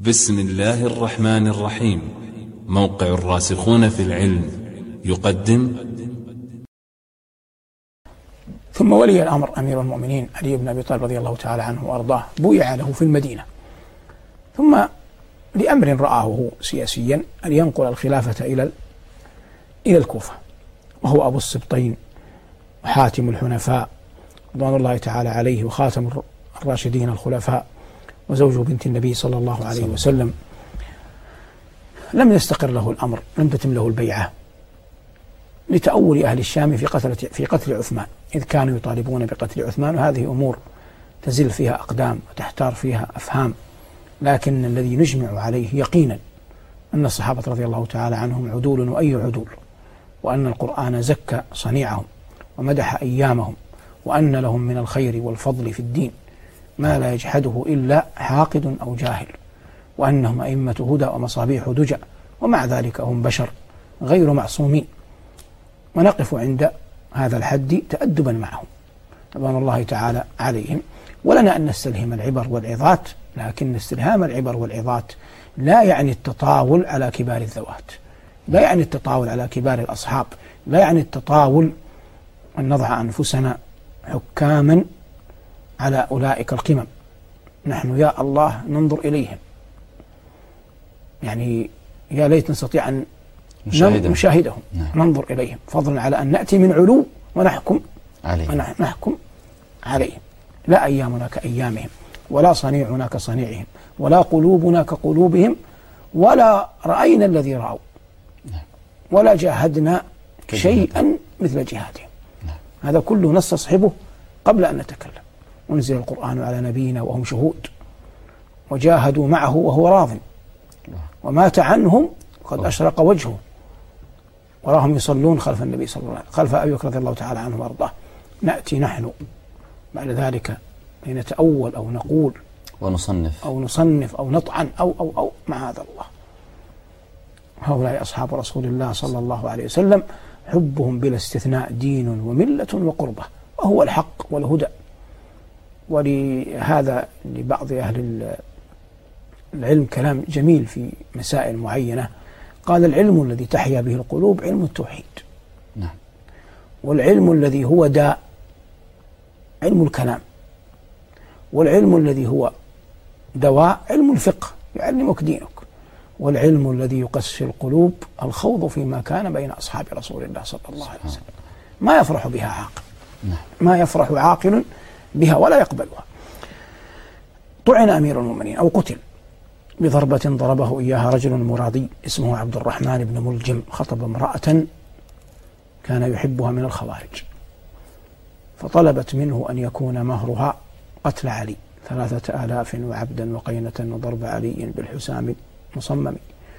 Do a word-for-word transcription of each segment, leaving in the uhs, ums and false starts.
بسم الله الرحمن الرحيم. موقع الراسخون في العلم يقدم. ثم ولي الأمر أمير المؤمنين علي بن أبي طالب رضي الله تعالى عنه وأرضاه بويع له في المدينة، ثم لأمر رآه هو سياسيا أن ينقل الخلافة إلى إلى الكوفة، وهو أبو السبطين وحاتم الحنفاء رضوان الله تعالى عليه وخاتم الراشدين الخلفاء وزوج بنت النبي صلى الله عليه وسلم. لم يستقر له الأمر، لم تتم له البيعة لتأول أهل الشام في قتل في قتل عثمان، إذ كانوا يطالبون بقتل عثمان، وهذه أمور تزل فيها أقدام وتحتار فيها أفهام، لكن الذي نجمع عليه يقينا أن الصحابة رضي الله تعالى عنهم عدول وأي عدول، وأن القرآن زكى صنيعهم ومدح أيامهم، وأن لهم من الخير والفضل في الدين ما لا يجحده إلا حاقد أو جاهل، وأنهم أئمة هدى ومصابيح دجى، ومع ذلك هم بشر غير معصومين، ونقف عند هذا الحد تأدبا معهم رضوان الله تعالى عليهم. ولنا أن نستلهم العبر والعظات، لكن استلهام العبر والعظات لا يعني التطاول على كبار الذوات، لا يعني التطاول على كبار الأصحاب، لا يعني التطاول أن نضع أنفسنا حكاما على أولئك القمم. نحن يا الله ننظر إليهم، يعني يا ليت نستطيع أن نشاهدهم, نشاهدهم. نعم. ننظر إليهم، فضلا على أن نأتي من علو ونحكم عليهم, ونحكم عليهم. لا أيامنا كأيامهم، ولا صنيعنا كصنيعهم، ولا قلوبنا كقلوبهم، ولا رأينا الذي رأوا، ولا جاهدنا شيئا مثل جهادهم. هذا كله نستصحبه قبل أن نتكلم. أنزل القرآن على نبينا وهم شهود، وجاهدوا معه وهو راض، ومات عنهم قد أشرق وجهه، وراهم يصلون خلف النبي صلى الله عليه وسلم، خلف أبي بكر رضي الله تعالى عنه وأرضاه. نأتي نحن بعد ذلك لنتأول أو نقول ونصنف أو نصنف أو نطعن أو أو أو معاذ الله. هؤلاء أصحاب رسول الله صلى الله عليه وسلم حبهم بلا استثناء دين وملة وقربة، وهو الحق والهدى. ولهذا لبعض أهل العلم كلام جميل في مسائل معينة، قال: العلم الذي تحيا به القلوب علم التوحيد، نعم. والعلم الذي هو داء علم الكلام، والعلم الذي هو دواء علم الفقه يعلمك دينك، والعلم الذي يقسي القلوب الخوض فيما كان بين أصحاب رسول الله صلى الله عليه وسلم. ما يفرح بها عاقل، ما يفرح عاقل بها ولا يقبلها. طعن أمير المؤمنين أو قتل بضربة ضربه إياها رجل مرادي اسمه عبد الرحمن بن ملجم، خطب امرأة كان يحبها من الخوارج، فطلبت منه أن يكون مهرها قتل علي ثلاثة آلاف وعبدا وقينة وضرب علي بالحسام مصمم،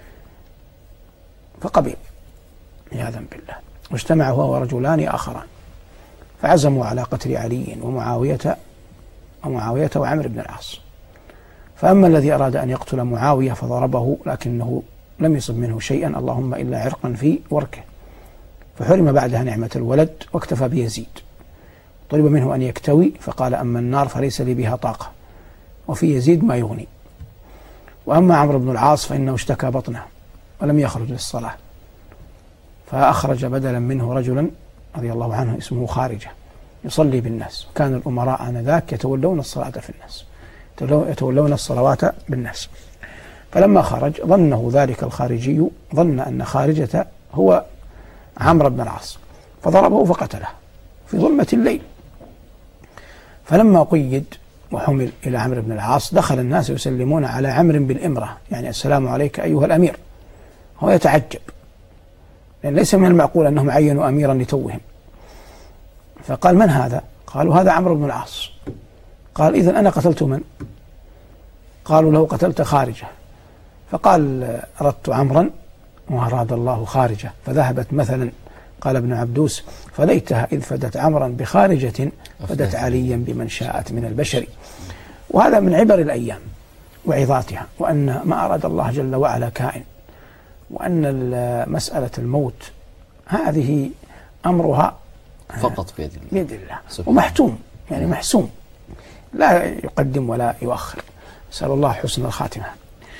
فقبل عياذا بالله. واجتمع هو ورجلان آخران فعزموا على قتل علي ومعاوية ومعاوية وعمر بن العاص. فأما الذي أراد أن يقتل معاوية فضربه، لكنه لم يصب منه شيئا اللهم إلا عرقا في وركه، فحرم بعدها نعمة الولد واكتفى بيزيد. طلب منه أن يكتوي فقال: أما النار فليس لي بها طاقة، وفي يزيد ما يغني. وأما عمرو بن العاص فإنه اشتكى بطنه ولم يخرج للصلاة، فأخرج بدلا منه رجلا رضي الله عنه اسمه خارجة يصلي بالناس. كان الأمراء آنذاك يتولون الصلاة في الناس، يتولون الصلوات بالناس. فلما خرج ظنه ذلك الخارجي، ظن أن خارجة هو عمرو بن العاص، فضربه فقتله في ظلمة الليل. فلما قيد وحمل إلى عمرو بن العاص دخل الناس يسلمون على عمرو بالإمرة، يعني السلام عليك أيها الأمير. هو يتعجب، لأن ليس من المعقول أنهم عينوا أميرا لتوهم. فقال: من هذا؟ قالوا: هذا عمرو بن العاص. قال: إذن أنا قتلت من؟ قالوا له: قتلت خارجة. فقال: أردت عمرا وأراد الله خارجة، فذهبت مثلا. قال ابن عبدوس: فليتها إذ فدت عمرا بخارجة فدت عليا بمن شاءت من البشر. وهذا من عبر الأيام وعظاتها، وأن ما أراد الله جل وعلا كائن، وأن مسألة الموت هذه أمرها فقط بيد الله, بيد الله. ومحتوم، يعني محسوم، لا يقدم ولا يؤخر. نسأل الله حسن الخاتمة.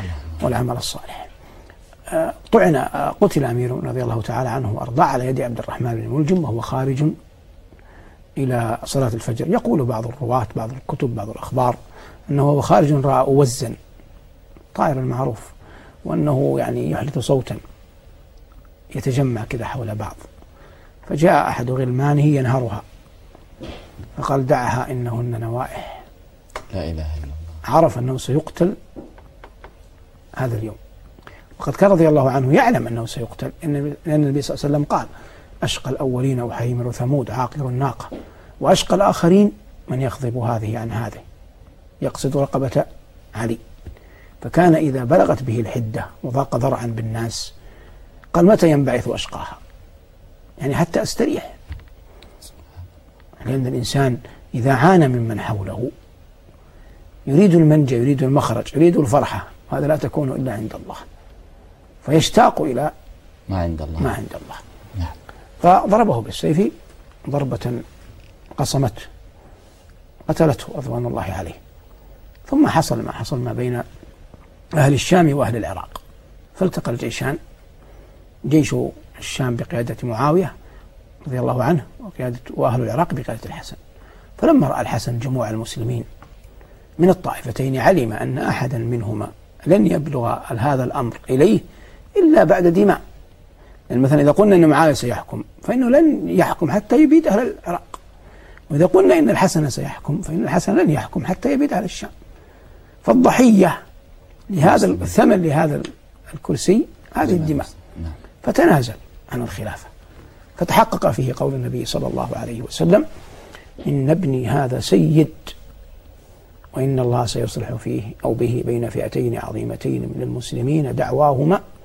والعمل الصالح. طعن قتل أمير رضي الله تعالى عنه وأرضاه على يد عبد الرحمن بن ملجم وهو خارج إلى صلاة الفجر. يقول بعض الرواة بعض الكتب بعض الأخبار أنه هو خارج رأى أوزا طائر المعروف، وأنه يعني يحدث صوتا يتجمع كذا حول بعض، فجاء أحد غلمانه ينهرها فقال دعها إنهن نوائح. لا إله إلا الله. عرف أنه سيقتل هذا اليوم، وقد كان رضي الله عنه يعلم أنه سيقتل، لأن النبي صلى الله عليه وسلم قال أشقى الأولين وحيمر ثمود عاقر الناقة، وأشقى الآخرين من يخضب هذه عن هذه، يقصد رقبة علي. فكان إذا بلغت به الحدة وضاق ذرعا بالناس قال متى ينبعث أشقاها، يعني حتى أستريح، لأن الإنسان إذا عانى ممن حوله يريد المنجى يريد المخرج يريد الفرحة، وهذا لا تكون إلا عند الله، فيشتاق إلى ما عند الله ما عند الله. نعم. فضربه بالسيف ضربة قصمته قتلته رضوان الله عليه. ثم حصل ما حصل ما بين أهل الشام وأهل العراق، فالتقى الجيشان، جيش الشام بقيادة معاوية رضي الله عنه وقيادة وأهل العراق بقيادة الحسن. فلما رأى الحسن جموع المسلمين من الطائفتين علم أن أحدا منهما لن يبلغ هذا الأمر إليه إلا بعد دماء. يعني مثلا إذا قلنا أن معاوية سيحكم فإنه لن يحكم حتى يبيد أهل العراق، وإذا قلنا إن الحسن سيحكم فإن الحسن لن يحكم حتى يبيد أهل الشام. فالضحية لهذا الثمن لهذا الكرسي هذه الدماء، فتنازل عن الخلافة، فتحقق فيه قول النبي صلى الله عليه وسلم إن ابني هذا سيد وإن الله سيصلح فيه أو به بين فئتين عظيمتين من المسلمين دعواهما